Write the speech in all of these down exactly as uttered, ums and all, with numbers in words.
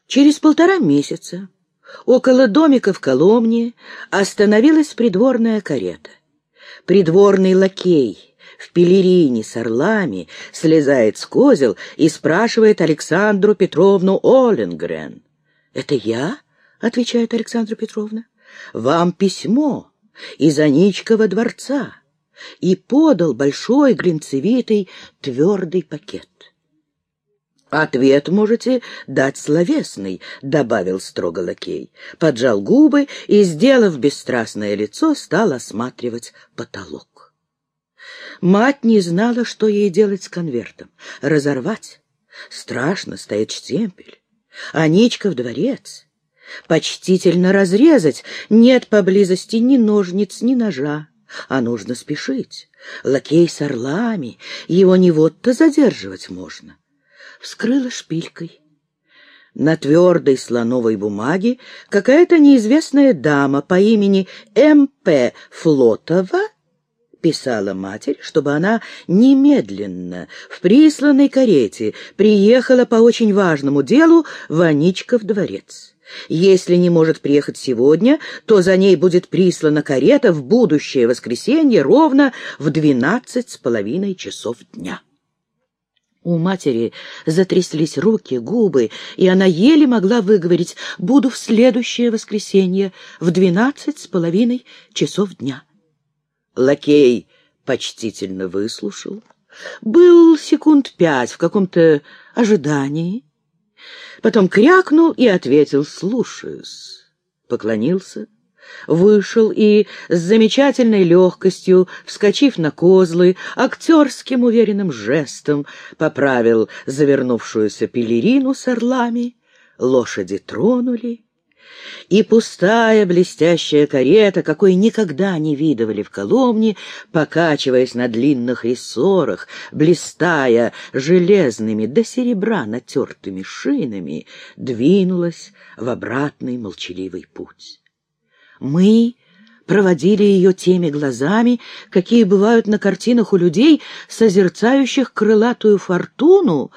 Через полтора месяца около домика в Коломне остановилась придворная карета. Придворный лакей в пелерине с орлами слезает с козел и спрашивает Александру Петровну Оленгрен. «Это я?» — отвечает Александра Петровна. «Вам письмо из Аничкова дворца». И подал большой глинцевитый твердый пакет. «Ответ можете дать словесный», — добавил строго лакей. Поджал губы и, сделав бесстрастное лицо, стал осматривать потолок. Мать не знала, что ей делать с конвертом. Разорвать? Страшно, стоит штемпель. Аничков дворец. Почтительно разрезать? Нет поблизости ни ножниц, ни ножа. А нужно спешить. Лакей с орлами, его не вот-то задерживать можно. Вскрыла шпилькой. На твердой слоновой бумаге какая-то неизвестная дама по имени М П Флотова писала матери, чтобы она немедленно в присланной карете приехала по очень важному делу в Аничков дворец. Если не может приехать сегодня, то за ней будет прислана карета в будущее воскресенье ровно в двенадцать с половиной часов дня. У матери затряслись руки, губы, и она еле могла выговорить: «Буду в следующее воскресенье в двенадцать с половиной часов дня». Лакей почтительно выслушал. Был секунд пять в каком-то ожидании. Потом крякнул и ответил: «Слушаюсь». Поклонился, вышел и с замечательной легкостью, вскочив на козлы, актерским уверенным жестом поправил завернувшуюся пелерину с орлами. Лошади тронули, и пустая блестящая карета, какой никогда не видывали в Коломне, покачиваясь на длинных рессорах, блистая железными до серебра натертыми шинами, двинулась в обратный молчаливый путь. Мы проводили ее теми глазами, какие бывают на картинах у людей, созерцающих крылатую фортуну,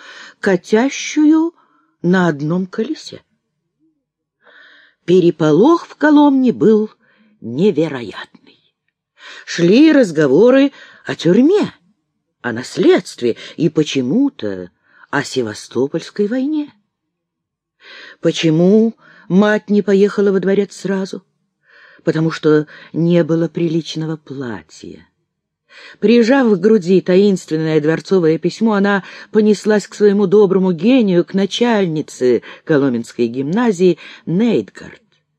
катящую на одном колесе. Переполох в Коломне был невероятный. Шли разговоры о тюрьме, о наследстве и почему-то о Севастопольской войне. Почему мать не поехала во дворец сразу? Потому что не было приличного платья. Прижав к груди таинственное дворцовое письмо, она понеслась к своему доброму гению, к начальнице Коломенской гимназии Нейтгард.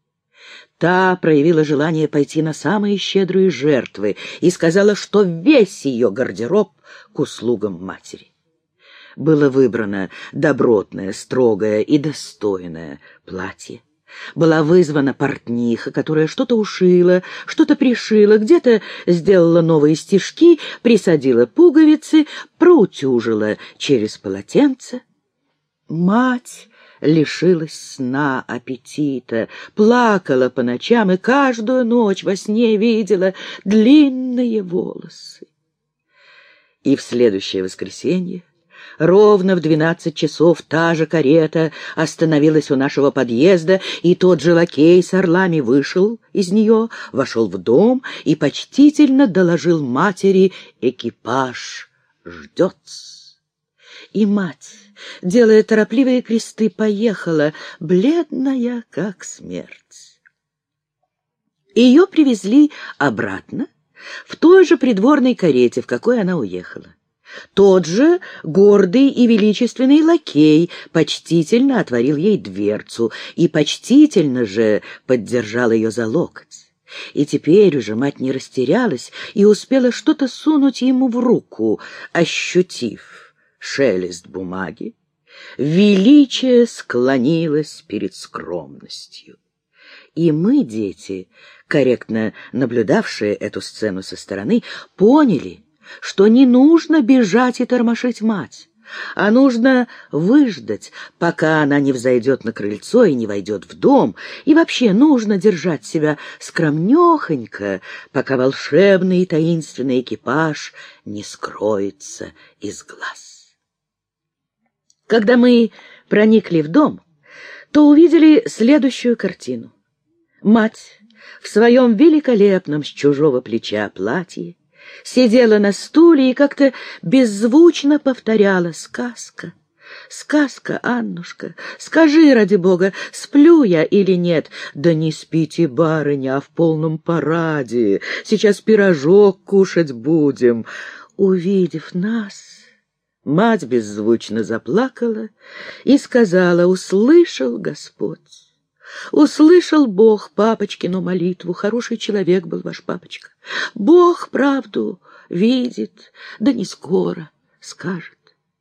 Та проявила желание пойти на самые щедрые жертвы и сказала, что весь ее гардероб к услугам матери. Было выбрано добротное, строгое и достойное платье. Была вызвана портниха, которая что-то ушила, что-то пришила, где-то сделала новые стежки, присадила пуговицы, проутюжила через полотенце. Мать лишилась сна, аппетита, плакала по ночам и каждую ночь во сне видела длинные волосы. И в следующее воскресенье ровно в двенадцать часов та же карета остановилась у нашего подъезда, и тот же лакей с орлами вышел из нее, вошел в дом и почтительно доложил матери: экипаж ждет. И мать, делая торопливые кресты, поехала, бледная как смерть. Ее привезли обратно в той же придворной карете, в какой она уехала. Тот же гордый и величественный лакей почтительно отворил ей дверцу и почтительно же поддержал ее за локоть. И теперь уже мать не растерялась и успела что-то сунуть ему в руку, ощутив шелест бумаги. Величие склонилось перед скромностью. И мы, дети, корректно наблюдавшие эту сцену со стороны, поняли, что не нужно бежать и тормошить мать, а нужно выждать, пока она не взойдет на крыльцо и не войдет в дом, и вообще нужно держать себя скромнёхонько, пока волшебный и таинственный экипаж не скроется из глаз. Когда мы проникли в дом, то увидели следующую картину. Мать в своем великолепном с чужого плеча платье сидела на стуле и как-то беззвучно повторяла: «Сказка, сказка, Аннушка, скажи, ради бога, сплю я или нет?» «Да не спите, барыня, а в полном параде. Сейчас пирожок кушать будем». Увидев нас, мать беззвучно заплакала и сказала: «Услышал Господь, услышал Бог папочкину молитву. Хороший человек был ваш папочка. Бог правду видит, да не скоро скажет».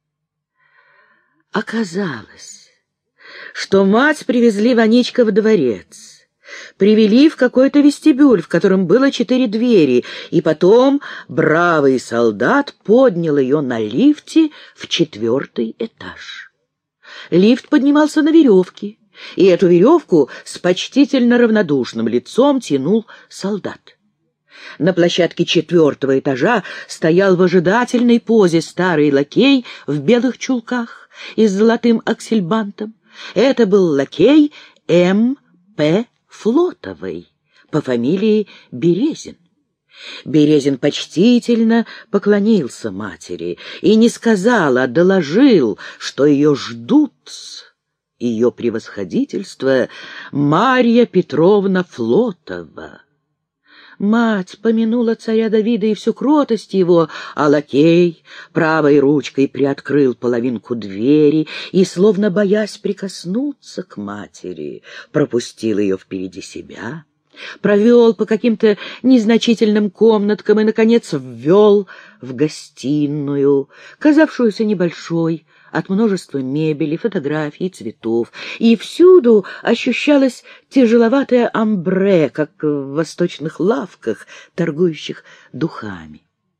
Оказалось, что мать привезли Ваничка во дворец, привели в какой-то вестибюль, в котором было четыре двери, и потом бравый солдат поднял ее на лифте в четвертый этаж. Лифт поднимался на веревке, и эту веревку с почтительно равнодушным лицом тянул солдат. На площадке четвертого этажа стоял в ожидательной позе старый лакей в белых чулках и с золотым аксельбантом. Это был лакей М П Флотовой по фамилии Березин. Березин почтительно поклонился матери и не сказал, а доложил, что ее ждут. Ее превосходительство Марья Петровна Флотова. Мать помянула царя Давида и всю кротость его, а лакей правой ручкой приоткрыл половинку двери и, словно боясь прикоснуться к матери, пропустил ее впереди себя, провел по каким-то незначительным комнаткам и, наконец, ввел в гостиную, казавшуюся небольшой, от множества мебели, фотографий, цветов, и всюду ощущалось тяжеловатое амбре, как в восточных лавках, торгующих духами.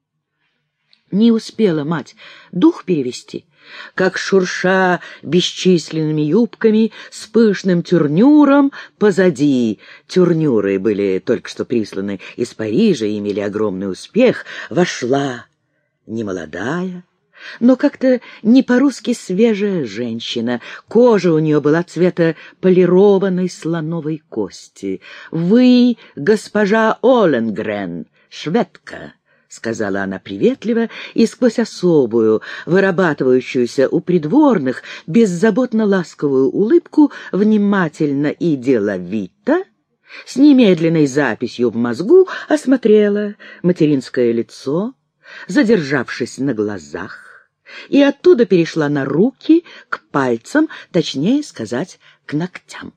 Не успела мать дух перевести, как, шурша бесчисленными юбками, с пышным тюрнюром позади, тюрнюры были только что присланы из Парижа и имели огромный успех, вошла немолодая, но как-то не по-русски свежая женщина. Кожа у нее была цвета полированной слоновой кости. «Вы, госпожа Оленгрен, шведка», — сказала она приветливо, и сквозь особую, вырабатывающуюся у придворных, беззаботно ласковую улыбку, внимательно и деловито, с немедленной записью в мозгу, осмотрела материнское лицо, задержавшись на глазах, и оттуда перешла на руки, к пальцам, точнее сказать, к ногтям.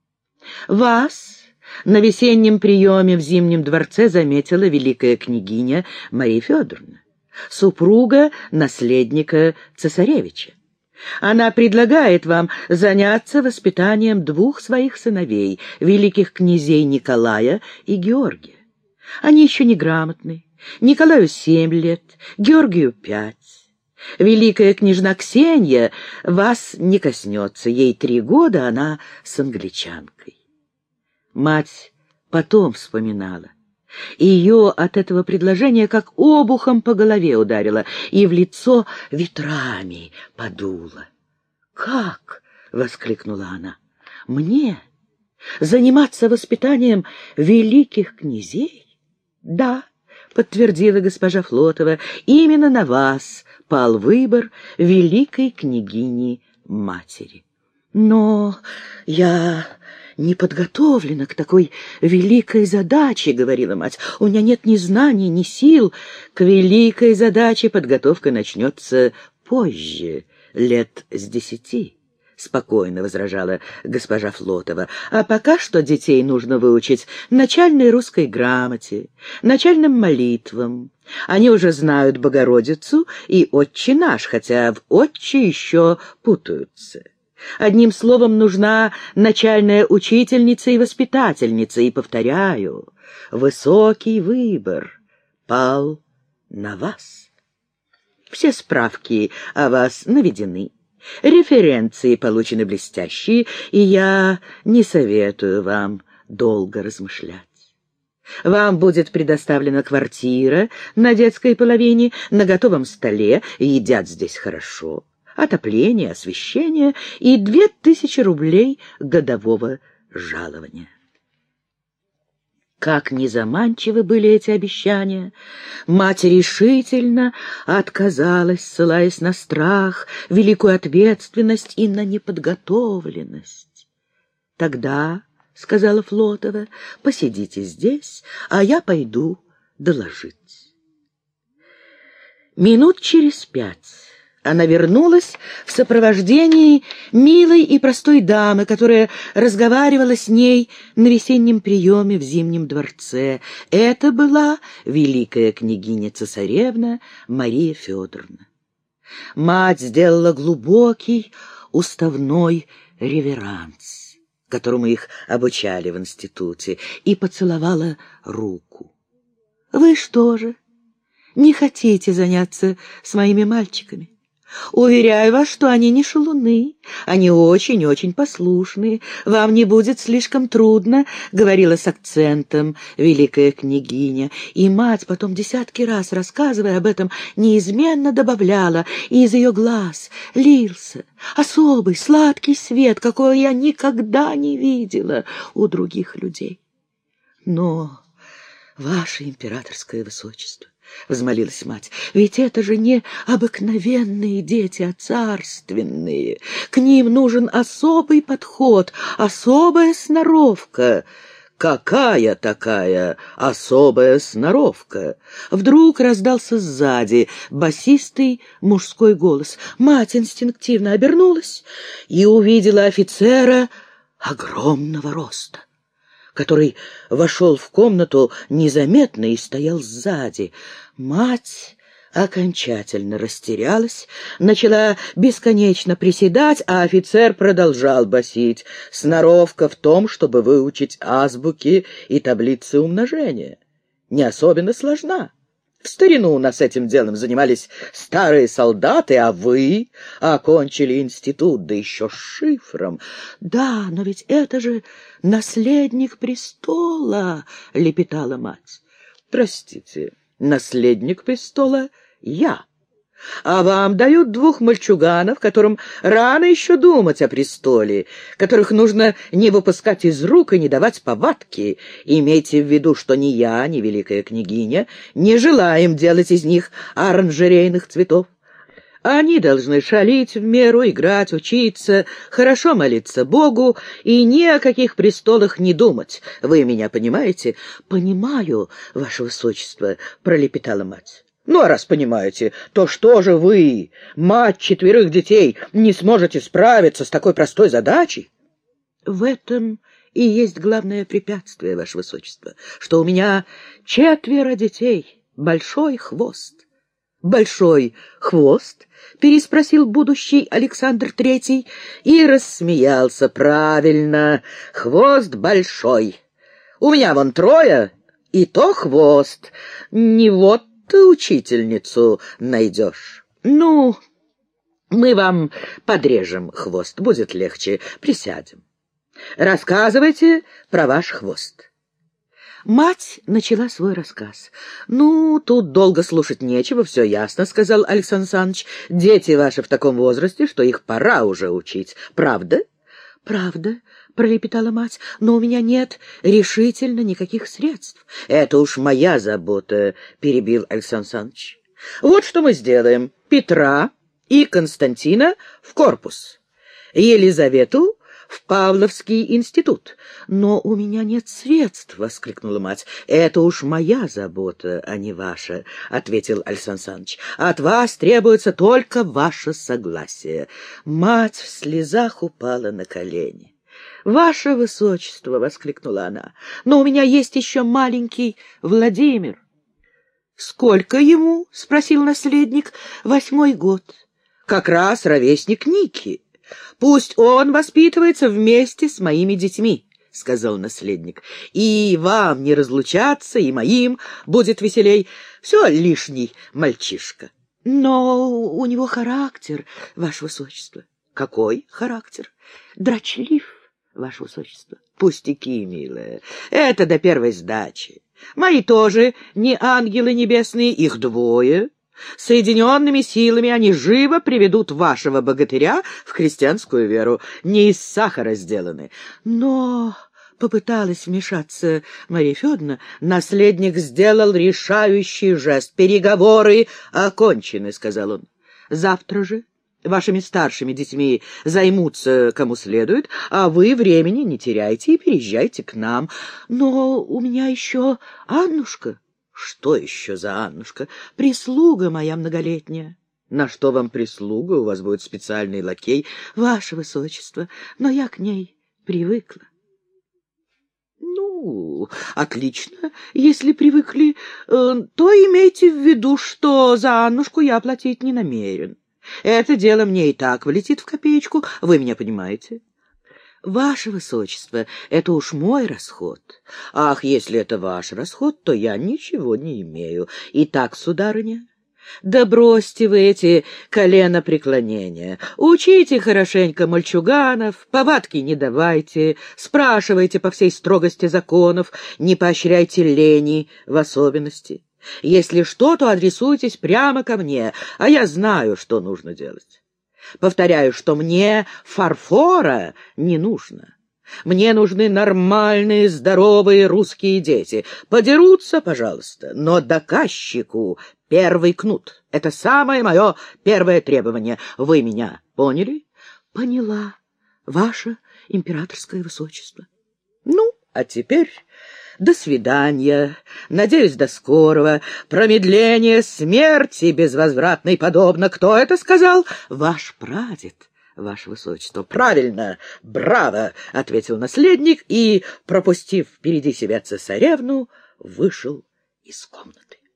«Вас на весеннем приеме в Зимнем дворце заметила великая княгиня Мария Федоровна, супруга наследника цесаревича. Она предлагает вам заняться воспитанием двух своих сыновей, великих князей Николая и Георгия. Они еще не грамотны. Николаю семь лет, Георгию пять. Великая княжна Ксения вас не коснется, ей три года, она с англичанкой». Мать потом вспоминала. Ее от этого предложения как обухом по голове ударило, и в лицо ветрами подуло. «Как?» — воскликнула она. «Мне заниматься воспитанием великих князей?» «Да», — подтвердила госпожа Флотова, — «именно на вас пал выбор великой княгини-матери». «Но я не подготовлена к такой великой задаче», — говорила мать. «У меня нет ни знаний, ни сил. К великой задаче подготовка начнется позже, лет с десяти», — спокойно возражала госпожа Флотова. «А пока что детей нужно выучить начальной русской грамоте, начальным молитвам. Они уже знают Богородицу и Отче наш, хотя в Отче еще путаются. Одним словом, нужна начальная учительница и воспитательница, и, повторяю, высокий выбор пал на вас. Все справки о вас наведены, референции получены блестящие, и я не советую вам долго размышлять. Вам будет предоставлена квартира на детской половине, на готовом столе, едят здесь хорошо. отопление, освещение и две тысячи рублей годового жалования. Как незаманчивы были эти обещания! Мать решительно отказалась, ссылаясь на страх, великую ответственность и на неподготовленность. «Тогда, — сказала Флотова, — посидите здесь, а я пойду доложить». Минут через пять она вернулась в сопровождении милой и простой дамы, которая разговаривала с ней на весеннем приеме в Зимнем дворце. Это была великая княгиня-цесаревна Мария Федоровна. Мать сделала глубокий уставной реверанс, которому их обучали в институте, и поцеловала руку. «Вы что же, не хотите заняться с моими мальчиками? Уверяю вас, что они не шалуны, они очень-очень послушные. Вам не будет слишком трудно, — говорила с акцентом великая княгиня. И мать, потом десятки раз рассказывая об этом, неизменно добавляла, и из ее глаз лился особый сладкий свет, какого я никогда не видела у других людей. Но, ваше императорское высочество, — взмолилась мать, — ведь это же не обыкновенные дети, а царственные. К ним нужен особый подход, особая сноровка. Какая такая особая сноровка? Вдруг раздался сзади басистый мужской голос. Мать инстинктивно обернулась и увидела офицера огромного роста, который вошел в комнату незаметно и стоял сзади. Мать окончательно растерялась, начала бесконечно приседать, а офицер продолжал басить. Сноровка в том, чтобы выучить азбуки и таблицы умножения. Не особенно сложна. В старину у нас этим делом занимались старые солдаты, а вы окончили институт, да еще с шифром. Да, но ведь это же наследник престола, — лепетала мать. Простите, наследник престола я. А вам дают двух мальчуганов, которым рано еще думать о престоле, которых нужно не выпускать из рук и не давать повадки. Имейте в виду, что ни я, ни великая княгиня не желаем делать из них оранжерейных цветов. Они должны шалить в меру, играть, учиться, хорошо молиться Богу и ни о каких престолах не думать. Вы меня понимаете? — Понимаю, ваше высочество, — пролепетала мать. — Ну, а раз понимаете, то что же вы, мать четверых детей, не сможете справиться с такой простой задачей? — В этом и есть главное препятствие, ваше высочество, что у меня четверо детей, большой хвост. — Большой хвост? — переспросил будущий Александр Третий и рассмеялся. — Правильно, хвост большой. У меня вон трое, и то хвост. Не вот ты учительницу найдешь. Ну, мы вам подрежем хвост, будет легче. Присядем. Рассказывайте про ваш хвост. Мать начала свой рассказ. «Ну, тут долго слушать нечего, все ясно», — сказал Александр Александрович. «Дети ваши в таком возрасте, что их пора уже учить. Правда?» «Правда», — пролепетала мать, — «но у меня нет решительно никаких средств». «Это уж моя забота», — перебил Александр Александрович. «Вот что мы сделаем. Петра и Константина в корпус, Елизавету в Павловский институт. Но у меня нет средств, — воскликнула мать. — Это уж моя забота, а не ваша, — ответил Александр Александрович. — От вас требуется только ваше согласие. Мать в слезах упала на колени. — Ваше высочество, — воскликнула она, — но у меня есть еще маленький Владимир. — Сколько ему? — спросил наследник. — Восьмой год. — Как раз ровесник Ники. Пусть он воспитывается вместе с моими детьми, — сказал наследник. И вам не разлучаться, и моим будет веселей. Все лишний мальчишка. Но у него характер, ваше высочество. Какой характер? Дрочлив, ваше высочество. Пустяки, милая, это до первой сдачи. Мои тоже не ангелы небесные, их двое. Соединенными силами они живо приведут вашего богатыря в христианскую веру. Не из сахара сделаны. Но... Попыталась вмешаться Мария Федоровна. Наследник сделал решающий жест. «Переговоры окончены», — сказал он. «Завтра же вашими старшими детьми займутся кому следует, а вы времени не теряйте и переезжайте к нам. Но у меня еще Аннушка». «Что еще за Аннушка?» «Прислуга моя многолетняя». «На что вам прислуга? У вас будет специальный лакей». «Ваше высочество, но я к ней привыкла». «Ну, отлично. Если привыкли, э, то имейте в виду, что за Аннушку я платить не намерен. Это дело мне и так влетит в копеечку, вы меня понимаете?» «Ваше высочество, это уж мой расход». «Ах, если это ваш расход, то я ничего не имею. Итак, сударыня, да бросьте вы эти коленопреклонения. Учите хорошенько мальчуганов, повадки не давайте, спрашивайте по всей строгости законов, не поощряйте лени в особенности. Если что, то адресуйтесь прямо ко мне, а я знаю, что нужно делать. Повторяю, что мне фарфора не нужно. Мне нужны нормальные, здоровые русские дети. Подерутся, пожалуйста, но доказчику первый кнут. Это самое мое первое требование. Вы меня поняли?» «Поняла, ваше императорское высочество». «Ну, а теперь до свидания. Надеюсь, до скорого. Промедление смерти безвозвратной подобно. Кто это сказал?» «Ваш прадед, ваше высочество». «Правильно, браво!» — ответил наследник и, пропустив впереди себя цесаревну, вышел из комнаты.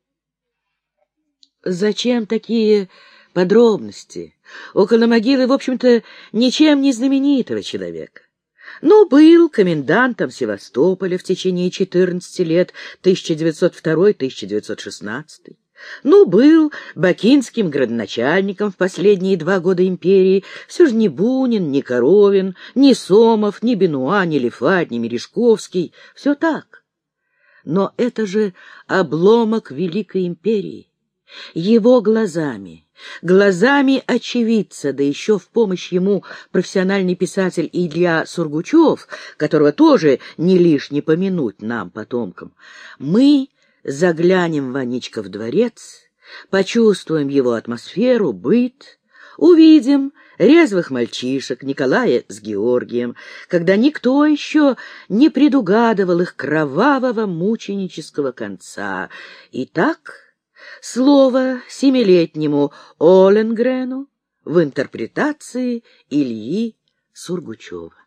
Зачем такие подробности? Около могилы, в общем-то, ничем не знаменитого человека. Ну, был комендантом Севастополя в течение четырнадцати лет, тысяча девятьсот второй — тысяча девятьсот шестнадцатый. Ну, был бакинским градоначальником в последние два года империи. Все же ни Бунин, ни Коровин, ни Сомов, ни Бенуа, ни Лефать, ни Мережковский. Все так. Но это же обломок великой империи. Его глазами, глазами очевидца, да еще в помощь ему профессиональный писатель Илья Сургучев, которого тоже не лишне помянуть нам, потомкам, мы заглянем в Аничков дворец, почувствуем его атмосферу, быт, увидим резвых мальчишек Николая с Георгием, когда никто еще не предугадывал их кровавого мученического конца. И так... Слово семилетнему Оленгрену в интерпретации Ильи Сургучева.